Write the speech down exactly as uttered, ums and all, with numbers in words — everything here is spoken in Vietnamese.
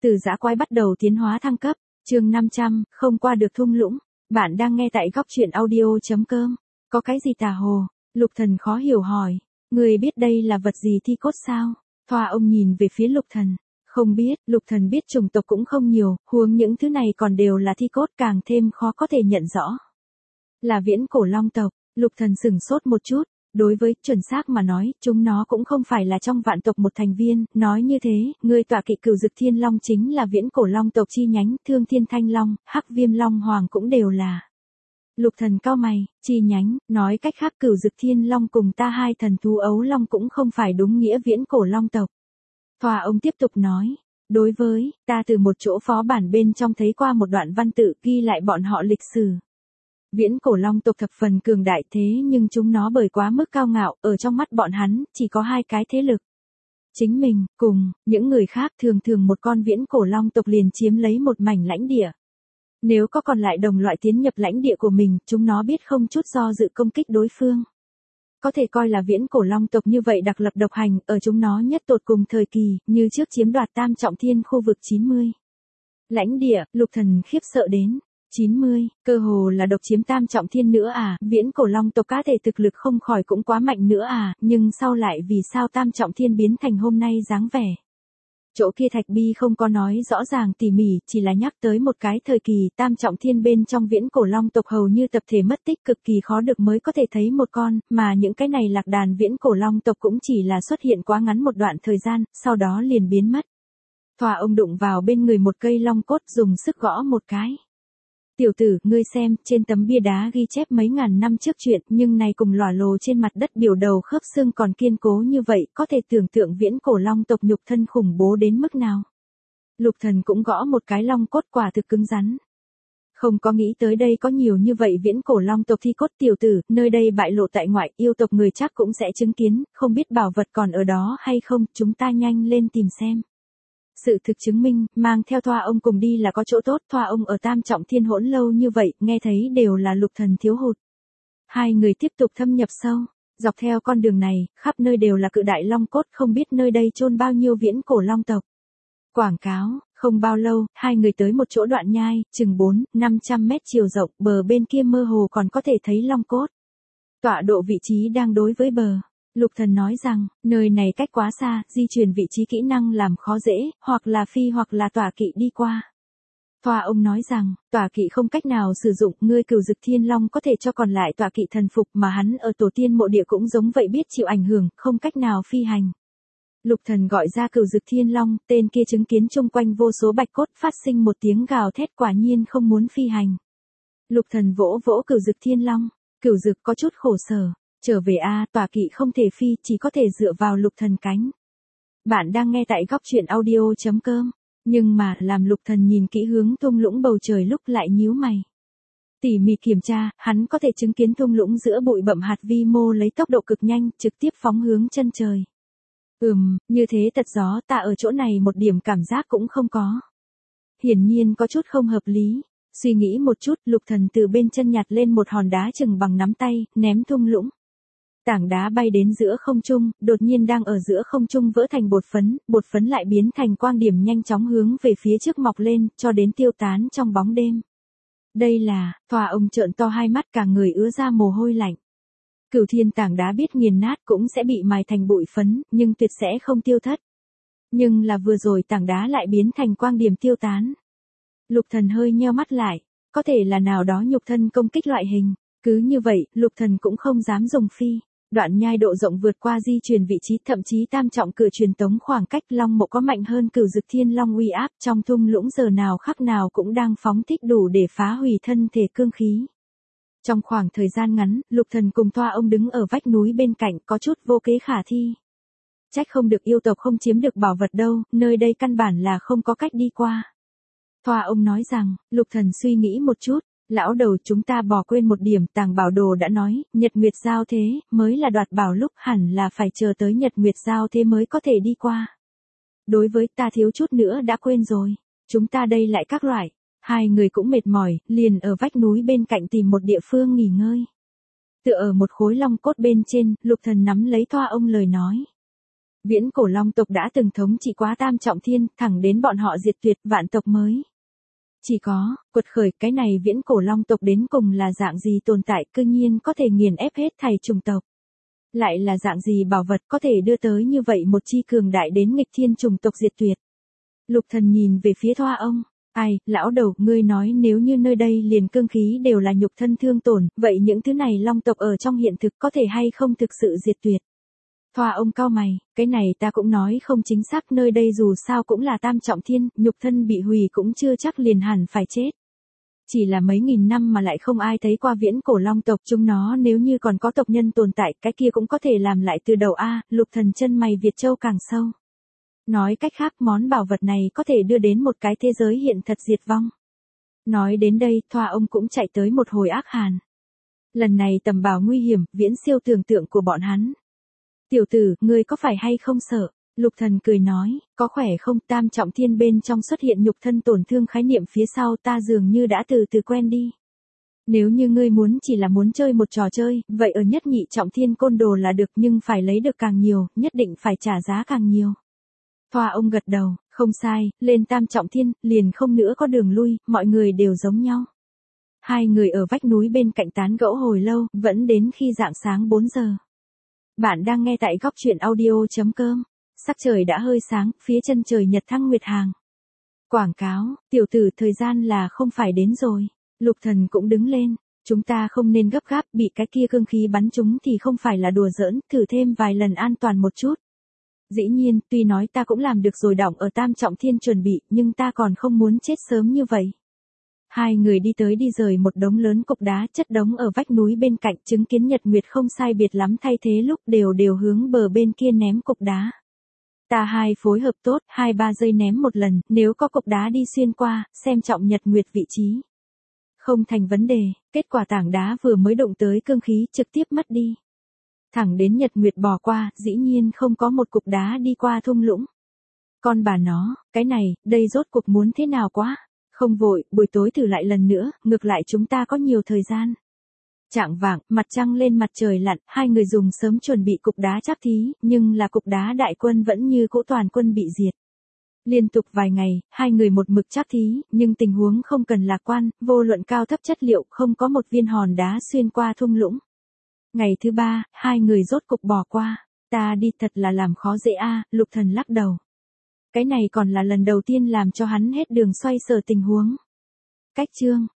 Từ dã quái bắt đầu tiến hóa thăng cấp, chương năm trăm, không qua được thung lũng. Bạn đang nghe tại góc truyện audio.com. Có cái gì tà hồ? Lục Thần khó hiểu hỏi. Người biết đây là vật gì thi cốt sao? Thoa ông nhìn về phía Lục Thần. Không biết, Lục Thần biết chủng tộc cũng không nhiều, huống những thứ này còn đều là thi cốt càng thêm khó có thể nhận rõ. Là viễn cổ long tộc, Lục Thần sửng sốt một chút. Đối với, chuẩn xác mà nói, chúng nó cũng không phải là trong vạn tộc một thành viên, nói như thế, người tọa kỵ Cửu Dực Thiên Long chính là viễn cổ long tộc chi nhánh, Thương Thiên Thanh Long, Hắc Viêm Long Hoàng cũng đều là. Lục Thần cau mày, chi nhánh, nói cách khác Cửu Dực Thiên Long cùng ta hai thần thú ấu long cũng không phải đúng nghĩa viễn cổ long tộc. Thoa ông tiếp tục nói, đối với, ta từ một chỗ phó bản bên trong thấy qua một đoạn văn tự ghi lại bọn họ lịch sử. Viễn cổ long tộc thập phần cường đại thế nhưng chúng nó bởi quá mức cao ngạo, ở trong mắt bọn hắn, chỉ có hai cái thế lực. Chính mình, cùng, những người khác thường thường một con viễn cổ long tộc liền chiếm lấy một mảnh lãnh địa. Nếu có còn lại đồng loại tiến nhập lãnh địa của mình, chúng nó biết không chút do dự công kích đối phương. Có thể coi là viễn cổ long tộc như vậy đặc lập độc hành, ở chúng nó nhất tột cùng thời kỳ, như trước chiếm đoạt Tam Trọng Thiên khu vực chín mươi. Lãnh địa, Lục Thần khiếp sợ đến. chín mươi, cơ hồ là độc chiếm Tam Trọng Thiên nữa à, viễn cổ long tộc cá thể thực lực không khỏi cũng quá mạnh nữa à, nhưng sau lại vì sao Tam Trọng Thiên biến thành hôm nay dáng vẻ. Chỗ kia Thạch Bi không có nói rõ ràng tỉ mỉ, chỉ là nhắc tới một cái thời kỳ Tam Trọng Thiên bên trong viễn cổ long tộc hầu như tập thể mất tích cực kỳ khó được mới có thể thấy một con, mà những cái này lạc đàn viễn cổ long tộc cũng chỉ là xuất hiện quá ngắn một đoạn thời gian, sau đó liền biến mất. Thoa ông đụng vào bên người một cây long cốt dùng sức gõ một cái. Tiểu tử, ngươi xem, trên tấm bia đá ghi chép mấy ngàn năm trước chuyện, nhưng này cùng lòa lồ trên mặt đất biểu đầu khớp xương còn kiên cố như vậy, có thể tưởng tượng viễn cổ long tộc nhục thân khủng bố đến mức nào. Lục Thần cũng gõ một cái long cốt quả thực cứng rắn. Không có nghĩ tới đây có nhiều như vậy viễn cổ long tộc thi cốt. Tiểu tử, nơi đây bại lộ tại ngoại, yêu tộc người chắc cũng sẽ chứng kiến, không biết bảo vật còn ở đó hay không, chúng ta nhanh lên tìm xem. Sự thực chứng minh, mang theo Thoa ông cùng đi là có chỗ tốt, Thoa ông ở Tam Trọng Thiên hỗn lâu như vậy, nghe thấy đều là Lục Thần thiếu hụt. Hai người tiếp tục thâm nhập sâu, dọc theo con đường này, khắp nơi đều là cự đại long cốt, không biết nơi đây chôn bao nhiêu viễn cổ long tộc. Quảng cáo, không bao lâu, hai người tới một chỗ đoạn nhai, chừng bốn, năm trăm mét chiều rộng, bờ bên kia mơ hồ còn có thể thấy long cốt. Tọa độ vị trí đang đối với bờ. Lục Thần nói rằng, nơi này cách quá xa, di chuyển vị trí kỹ năng làm khó dễ, hoặc là phi hoặc là tọa kỵ đi qua. Thoa ông nói rằng, tọa kỵ không cách nào sử dụng, ngươi Cửu Dực Thiên Long có thể cho còn lại tọa kỵ thần phục mà hắn ở tổ tiên mộ địa cũng giống vậy biết chịu ảnh hưởng, không cách nào phi hành. Lục Thần gọi ra Cửu Dực Thiên Long, tên kia chứng kiến chung quanh vô số bạch cốt phát sinh một tiếng gào thét quả nhiên không muốn phi hành. Lục Thần vỗ vỗ Cửu Dực Thiên Long, Cửu Dực có chút khổ sở. Trở về a, tọa kỵ không thể phi, chỉ có thể dựa vào Lục Thần cánh. Bạn đang nghe tại góc truyện audio.com. Nhưng mà, làm Lục Thần nhìn kỹ hướng thung lũng bầu trời lúc lại nhíu mày. Tỉ mỉ kiểm tra, hắn có thể chứng kiến thung lũng giữa bụi bặm hạt vi mô lấy tốc độ cực nhanh, trực tiếp phóng hướng chân trời. Ừm, như thế tật gió, ta ở chỗ này một điểm cảm giác cũng không có. Hiển nhiên có chút không hợp lý. Suy nghĩ một chút, Lục Thần từ bên chân nhặt lên một hòn đá chừng bằng nắm tay, ném thung lũng. Tảng đá bay đến giữa không trung, đột nhiên đang ở giữa không trung vỡ thành bột phấn, bột phấn lại biến thành quang điểm nhanh chóng hướng về phía trước mọc lên, cho đến tiêu tán trong bóng đêm. Đây là, Thoa ông trợn to hai mắt cả người ứa ra mồ hôi lạnh. Cửu Thiên tảng đá biết nghiền nát cũng sẽ bị mài thành bụi phấn, nhưng tuyệt sẽ không tiêu thất. Nhưng là vừa rồi tảng đá lại biến thành quang điểm tiêu tán. Lục Thần hơi nheo mắt lại, có thể là nào đó nhục thân công kích loại hình. Cứ như vậy, Lục Thần cũng không dám dùng phi. Đoạn nhai độ rộng vượt qua di chuyển vị trí, thậm chí tam trọng cửa truyền tống khoảng cách, long mộ có mạnh hơn Cửu Dực Thiên Long uy áp, trong thung lũng giờ nào khắc nào cũng đang phóng thích đủ để phá hủy thân thể cương khí. Trong khoảng thời gian ngắn, Lục Thần cùng Thoa ông đứng ở vách núi bên cạnh, có chút vô kế khả thi. Trách không được yêu tộc không chiếm được bảo vật đâu, nơi đây căn bản là không có cách đi qua. Thoa ông nói rằng, Lục Thần suy nghĩ một chút. Lão đầu, chúng ta bỏ quên một điểm, tàng bảo đồ đã nói, Nhật Nguyệt giao thế, mới là đoạt bảo lúc, hẳn là phải chờ tới Nhật Nguyệt giao thế mới có thể đi qua. Đối với ta thiếu chút nữa đã quên rồi, chúng ta đây lại các loại, hai người cũng mệt mỏi, liền ở vách núi bên cạnh tìm một địa phương nghỉ ngơi. Tựa ở một khối long cốt bên trên, Lục Thần nắm lấy Thoa ông lời nói. Viễn cổ long tộc đã từng thống trị quá Tam Trọng Thiên, thẳng đến bọn họ diệt tuyệt vạn tộc mới. Chỉ có, quật khởi, cái này viễn cổ long tộc đến cùng là dạng gì tồn tại cư nhiên có thể nghiền ép hết thảy chủng tộc. Lại là dạng gì bảo vật có thể đưa tới như vậy một chi cường đại đến nghịch thiên chủng tộc diệt tuyệt. Lục Thần nhìn về phía Thoa ông, ai, lão đầu, ngươi nói nếu như nơi đây liền cương khí đều là nhục thân thương tổn, vậy những thứ này long tộc ở trong hiện thực có thể hay không thực sự diệt tuyệt. Thoa ông cau mày, cái này ta cũng nói không chính xác, nơi đây dù sao cũng là Tam Trọng Thiên, nhục thân bị hủy cũng chưa chắc liền hẳn phải chết. Chỉ là mấy nghìn năm mà lại không ai thấy qua viễn cổ long tộc, chúng nó nếu như còn có tộc nhân tồn tại, cái kia cũng có thể làm lại từ đầu a. Lục Thần chân mày Việt Châu càng sâu. Nói cách khác, món bảo vật này có thể đưa đến một cái thế giới hiện thật diệt vong. Nói đến đây, Thoa ông cũng chạy tới một hồi ác hàn. Lần này tầm bảo nguy hiểm, viễn siêu tưởng tượng của bọn hắn. Tiểu tử, ngươi có phải hay không sợ? Lục Thần cười nói, có khỏe không? Tam Trọng Thiên bên trong xuất hiện nhục thân tổn thương khái niệm phía sau ta dường như đã từ từ quen đi. Nếu như ngươi muốn chỉ là muốn chơi một trò chơi, vậy ở nhất nhị Trọng Thiên côn đồ là được, nhưng phải lấy được càng nhiều, nhất định phải trả giá càng nhiều. Thoa ông gật đầu, không sai, lên Tam Trọng Thiên, liền không nữa có đường lui, mọi người đều giống nhau. Hai người ở vách núi bên cạnh tán gẫu hồi lâu, vẫn đến khi rạng sáng bốn giờ. Bạn đang nghe tại góc truyện audio chấm com. Sắc trời đã hơi sáng, phía chân trời nhật thăng nguyệt hàng. Quảng cáo, tiểu tử thời gian là không phải đến rồi. Lục Thần cũng đứng lên. Chúng ta không nên gấp gáp, bị cái kia cương khí bắn chúng thì không phải là đùa giỡn, thử thêm vài lần an toàn một chút. Dĩ nhiên, tuy nói ta cũng làm được rồi đỏng ở Tam Trọng Thiên chuẩn bị, nhưng ta còn không muốn chết sớm như vậy. Hai người đi tới đi rời một đống lớn cục đá chất đống ở vách núi bên cạnh, chứng kiến nhật nguyệt không sai biệt lắm thay thế lúc đều đều hướng bờ bên kia ném cục đá. Ta hai phối hợp tốt, hai ba giây ném một lần, nếu có cục đá đi xuyên qua, xem trọng nhật nguyệt vị trí. Không thành vấn đề, kết quả tảng đá vừa mới đụng tới cương khí trực tiếp mất đi. Thẳng đến nhật nguyệt bỏ qua, dĩ nhiên không có một cục đá đi qua thung lũng. Con bà nó, cái này, đây rốt cuộc muốn thế nào quá. Không vội, buổi tối thử lại lần nữa, ngược lại chúng ta có nhiều thời gian. Chạng vạng, mặt trăng lên mặt trời lặn, hai người dùng sớm chuẩn bị cục đá tráp thí, nhưng là cục đá đại quân vẫn như cũ toàn quân bị diệt. Liên tục vài ngày, hai người một mực tráp thí, nhưng tình huống không cần lạc quan, vô luận cao thấp chất liệu, không có một viên hòn đá xuyên qua thung lũng. Ngày thứ ba, hai người rốt cục bỏ qua. Ta đi thật là làm khó dễ a. Lục Thần lắc đầu. Cái này còn là lần đầu tiên làm cho hắn hết đường xoay sở tình huống. Cách chương